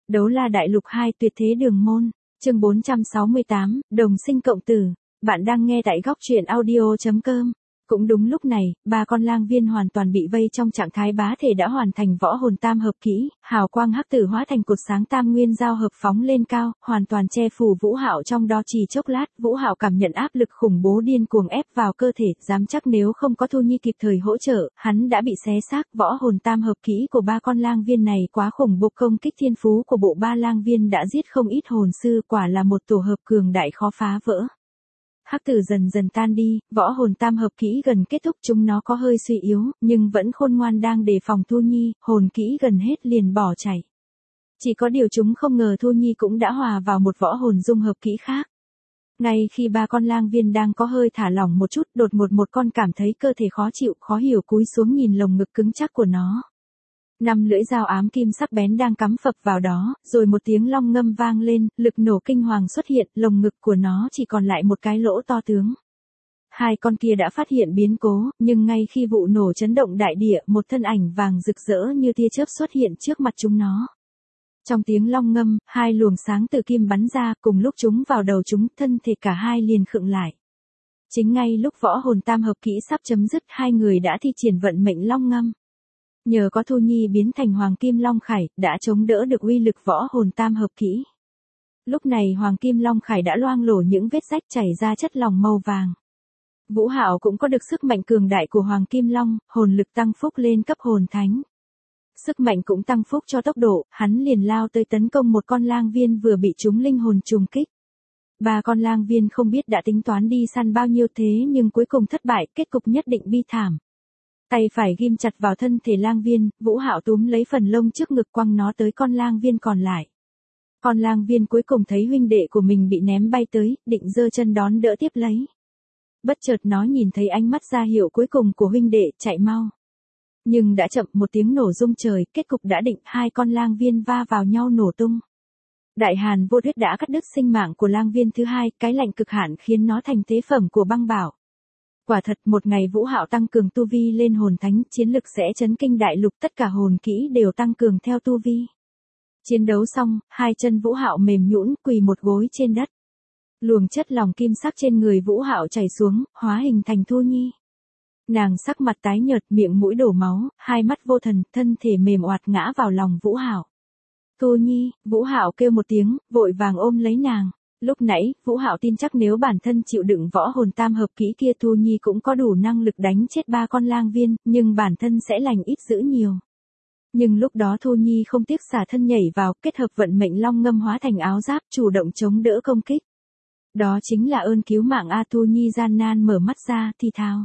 Đấu la đại lục 2 tuyệt thế đường môn, chương 468, đồng sinh cộng tử. Bạn đang nghe tại góc truyện audio.com. Cũng đúng lúc này, ba con lang viên hoàn toàn bị vây trong trạng thái bá thể đã hoàn thành võ hồn tam hợp kỹ, hào quang hắc tử hóa thành cột sáng tam nguyên giao hợp phóng lên cao, hoàn toàn che phủ Vũ Hạo trong đó chỉ chốc lát. Vũ Hạo cảm nhận áp lực khủng bố điên cuồng ép vào cơ thể, dám chắc nếu không có Thu Nhi kịp thời hỗ trợ, hắn đã bị xé xác. Võ hồn tam hợp kỹ của ba con lang viên này quá khủng bố, công kích thiên phú của bộ ba lang viên đã giết không ít hồn sư, quả là một tổ hợp cường đại khó phá vỡ. Hắc tử dần dần tan đi, võ hồn tam hợp kỹ gần kết thúc, chúng nó có hơi suy yếu, nhưng vẫn khôn ngoan đang đề phòng Thu Nhi, hồn kỹ gần hết liền bỏ chạy. Chỉ có điều chúng không ngờ Thu Nhi cũng đã hòa vào một võ hồn dung hợp kỹ khác. Ngay khi ba con lang viên đang có hơi thả lỏng một chút, đột ngột một con cảm thấy cơ thể khó chịu, khó hiểu cúi xuống nhìn lồng ngực cứng chắc của nó. 5 lưỡi dao ám kim sắc bén đang cắm phập vào đó, rồi một tiếng long ngâm vang lên, lực nổ kinh hoàng xuất hiện, lồng ngực của nó chỉ còn lại một cái lỗ to tướng. Hai con kia đã phát hiện biến cố, nhưng ngay khi vụ nổ chấn động đại địa, một thân ảnh vàng rực rỡ như tia chớp xuất hiện trước mặt chúng nó. Trong tiếng long ngâm, hai luồng sáng từ kim bắn ra, cùng lúc chúng vào đầu chúng, thân thể cả hai liền khựng lại. Chính ngay lúc võ hồn tam hợp kỹ sắp chấm dứt, hai người đã thi triển vận mệnh long ngâm. Nhờ có Thu Nhi biến thành Hoàng Kim Long Khải, đã chống đỡ được uy lực võ hồn tam hợp kỹ. Lúc này Hoàng Kim Long Khải đã loang lổ những vết rách chảy ra chất lỏng màu vàng. Vũ Hạo cũng có được sức mạnh cường đại của Hoàng Kim Long, hồn lực tăng phúc lên cấp hồn thánh. Sức mạnh cũng tăng phúc cho tốc độ, hắn liền lao tới tấn công một con lang viên vừa bị trúng linh hồn trùng kích. Ba con lang viên không biết đã tính toán đi săn bao nhiêu thế nhưng cuối cùng thất bại, kết cục nhất định bi thảm. Tay phải ghim chặt vào thân thể lang viên, Vũ Hạo túm lấy phần lông trước ngực quăng nó tới con lang viên còn lại. Con lang viên cuối cùng thấy huynh đệ của mình bị ném bay tới, định giơ chân đón đỡ tiếp lấy. Bất chợt nó nhìn thấy ánh mắt ra hiệu cuối cùng của huynh đệ, chạy mau. Nhưng đã chậm, một tiếng nổ rung trời, kết cục đã định, hai con lang viên va vào nhau nổ tung. Đại hàn vô huyết đã cắt đứt sinh mạng của lang viên thứ hai, cái lạnh cực hạn khiến nó thành tế phẩm của băng bảo. Quả thật, một ngày Vũ Hạo tăng cường tu vi lên hồn thánh, chiến lực sẽ chấn kinh đại lục, tất cả hồn kỹ đều tăng cường theo tu vi. Chiến đấu xong, hai chân Vũ Hạo mềm nhũn, quỳ một gối trên đất. Luồng chất lỏng kim sắc trên người Vũ Hạo chảy xuống, hóa hình thành Thu Nhi. Nàng sắc mặt tái nhợt, miệng mũi đổ máu, hai mắt vô thần, thân thể mềm oạt ngã vào lòng Vũ Hạo. Thu Nhi, Vũ Hạo kêu một tiếng, vội vàng ôm lấy nàng. Lúc nãy, Vũ Hạo tin chắc nếu bản thân chịu đựng võ hồn tam hợp kỹ kia Thu Nhi cũng có đủ năng lực đánh chết ba con lang viên, nhưng bản thân sẽ lành ít dữ nhiều. Nhưng lúc đó Thu Nhi không tiếc xả thân nhảy vào, kết hợp vận mệnh long ngâm hóa thành áo giáp, chủ động chống đỡ công kích. Đó chính là ơn cứu mạng a. Thu Nhi gian nan mở mắt ra, thì thào.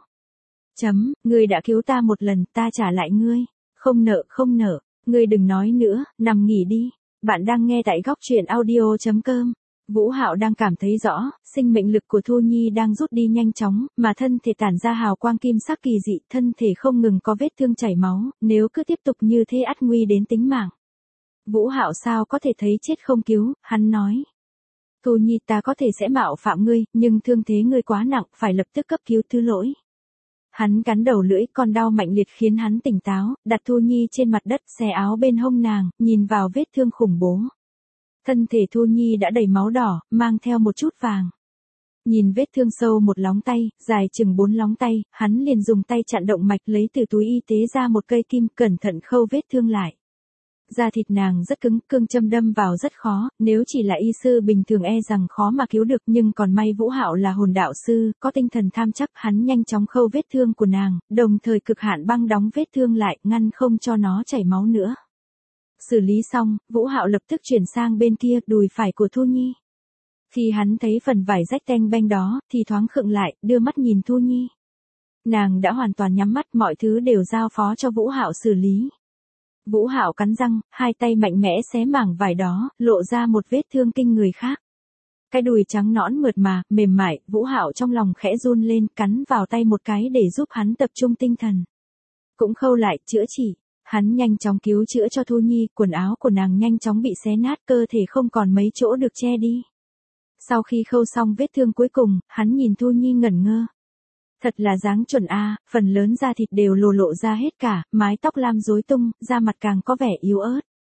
Ngươi đã cứu ta một lần, ta trả lại ngươi. Không nợ, ngươi đừng nói nữa, nằm nghỉ đi. Bạn đang nghe tại góc truyện audio.com. Vũ Hạo đang cảm thấy rõ, sinh mệnh lực của Thu Nhi đang rút đi nhanh chóng, mà thân thể tản ra hào quang kim sắc kỳ dị, thân thể không ngừng có vết thương chảy máu, nếu cứ tiếp tục như thế ắt nguy đến tính mạng. Vũ Hạo sao có thể thấy chết không cứu, hắn nói. Thu Nhi, ta có thể sẽ mạo phạm ngươi, nhưng thương thế ngươi quá nặng, phải lập tức cấp cứu, thứ lỗi. Hắn cắn đầu lưỡi, con đau mạnh liệt khiến hắn tỉnh táo, đặt Thu Nhi trên mặt đất, xé áo bên hông nàng, nhìn vào vết thương khủng bố. Thân thể Thu Nhi đã đầy máu đỏ, mang theo một chút vàng. Nhìn vết thương sâu một lóng tay, dài chừng 4 lóng tay, hắn liền dùng tay chặn động mạch lấy từ túi y tế ra một cây kim, cẩn thận khâu vết thương lại. Da thịt nàng rất cứng, cương châm đâm vào rất khó, nếu chỉ là y sư bình thường e rằng khó mà cứu được, nhưng còn may Vũ Hạo là hồn đạo sư, có tinh thần tham chắc, hắn nhanh chóng khâu vết thương của nàng, đồng thời cực hạn băng đóng vết thương lại, ngăn không cho nó chảy máu nữa. Xử lý xong, Vũ Hạo lập tức chuyển sang bên kia, đùi phải của Thu Nhi. Khi hắn thấy phần vải rách teng beng đó, thì thoáng khựng lại, đưa mắt nhìn Thu Nhi. Nàng đã hoàn toàn nhắm mắt, mọi thứ đều giao phó cho Vũ Hạo xử lý. Vũ Hạo cắn răng, hai tay mạnh mẽ xé mảng vải đó, lộ ra một vết thương kinh người khác. Cái đùi trắng nõn mượt mà, mềm mại, Vũ Hạo trong lòng khẽ run lên, cắn vào tay một cái để giúp hắn tập trung tinh thần. Cũng khâu lại, chữa trị. Hắn nhanh chóng cứu chữa cho Thu Nhi, quần áo của nàng nhanh chóng bị xé nát, cơ thể không còn mấy chỗ được che đi. Sau khi khâu xong vết thương cuối cùng, hắn nhìn Thu Nhi ngẩn ngơ. Thật là dáng chuẩn a, phần lớn da thịt đều lộ ra hết cả, mái tóc lam rối tung, da mặt càng có vẻ yếu ớt.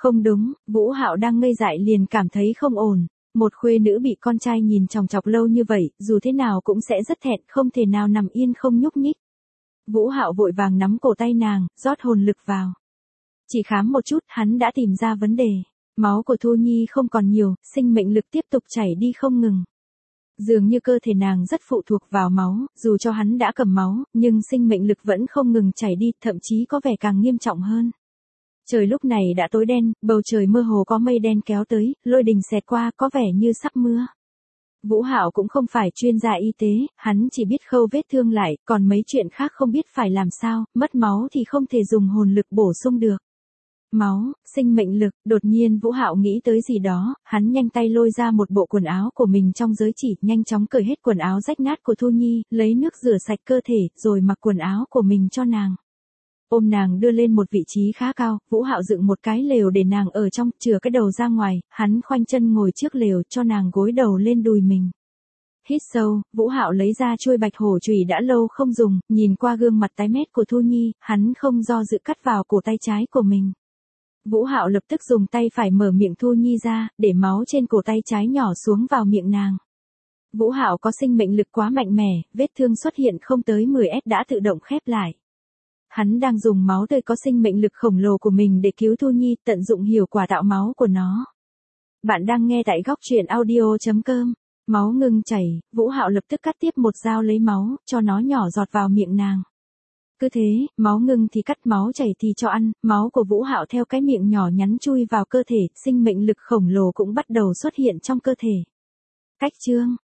Không đúng, Vũ Hạo đang ngây dại liền cảm thấy không ổn. Một khuê nữ bị con trai nhìn chòng chọc lâu như vậy, dù thế nào cũng sẽ rất thẹn, không thể nào nằm yên không nhúc nhích. Vũ Hạo vội vàng nắm cổ tay nàng, rót hồn lực vào. Chỉ khám một chút, hắn đã tìm ra vấn đề. Máu của Thu Nhi không còn nhiều, sinh mệnh lực tiếp tục chảy đi không ngừng. Dường như cơ thể nàng rất phụ thuộc vào máu, dù cho hắn đã cầm máu, nhưng sinh mệnh lực vẫn không ngừng chảy đi, thậm chí có vẻ càng nghiêm trọng hơn. Trời lúc này đã tối đen, bầu trời mơ hồ có mây đen kéo tới, lôi đình xẹt qua, có vẻ như sắp mưa. Vũ Hạo cũng không phải chuyên gia y tế, hắn chỉ biết khâu vết thương lại, còn mấy chuyện khác không biết phải làm sao, mất máu thì không thể dùng hồn lực bổ sung được. Máu, sinh mệnh lực, đột nhiên Vũ Hạo nghĩ tới gì đó, hắn nhanh tay lôi ra một bộ quần áo của mình trong giới chỉ, nhanh chóng cởi hết quần áo rách nát của Thu Nhi, lấy nước rửa sạch cơ thể, rồi mặc quần áo của mình cho nàng. Ôm nàng đưa lên một vị trí khá cao, Vũ Hạo dựng một cái lều để nàng ở trong, chừa cái đầu ra ngoài, hắn khoanh chân ngồi trước lều cho nàng gối đầu lên đùi mình. Hít sâu, Vũ Hạo lấy ra chuôi bạch hổ chùy đã lâu không dùng, nhìn qua gương mặt tái mét của Thu Nhi, hắn không do dự cắt vào cổ tay trái của mình. Vũ Hạo lập tức dùng tay phải mở miệng Thu Nhi ra, để máu trên cổ tay trái nhỏ xuống vào miệng nàng. Vũ Hạo có sinh mệnh lực quá mạnh mẽ, vết thương xuất hiện không tới 10s đã tự động khép lại. Hắn đang dùng máu tươi có sinh mệnh lực khổng lồ của mình để cứu Thu Nhi, tận dụng hiệu quả tạo máu của nó. Bạn đang nghe tại góc truyện audio.com. Máu ngừng chảy, Vũ Hạo lập tức cắt tiếp một dao lấy máu, cho nó nhỏ giọt vào miệng nàng. Cứ thế, máu ngừng thì cắt, máu chảy thì cho ăn, máu của Vũ Hạo theo cái miệng nhỏ nhắn chui vào cơ thể, sinh mệnh lực khổng lồ cũng bắt đầu xuất hiện trong cơ thể. Cách chương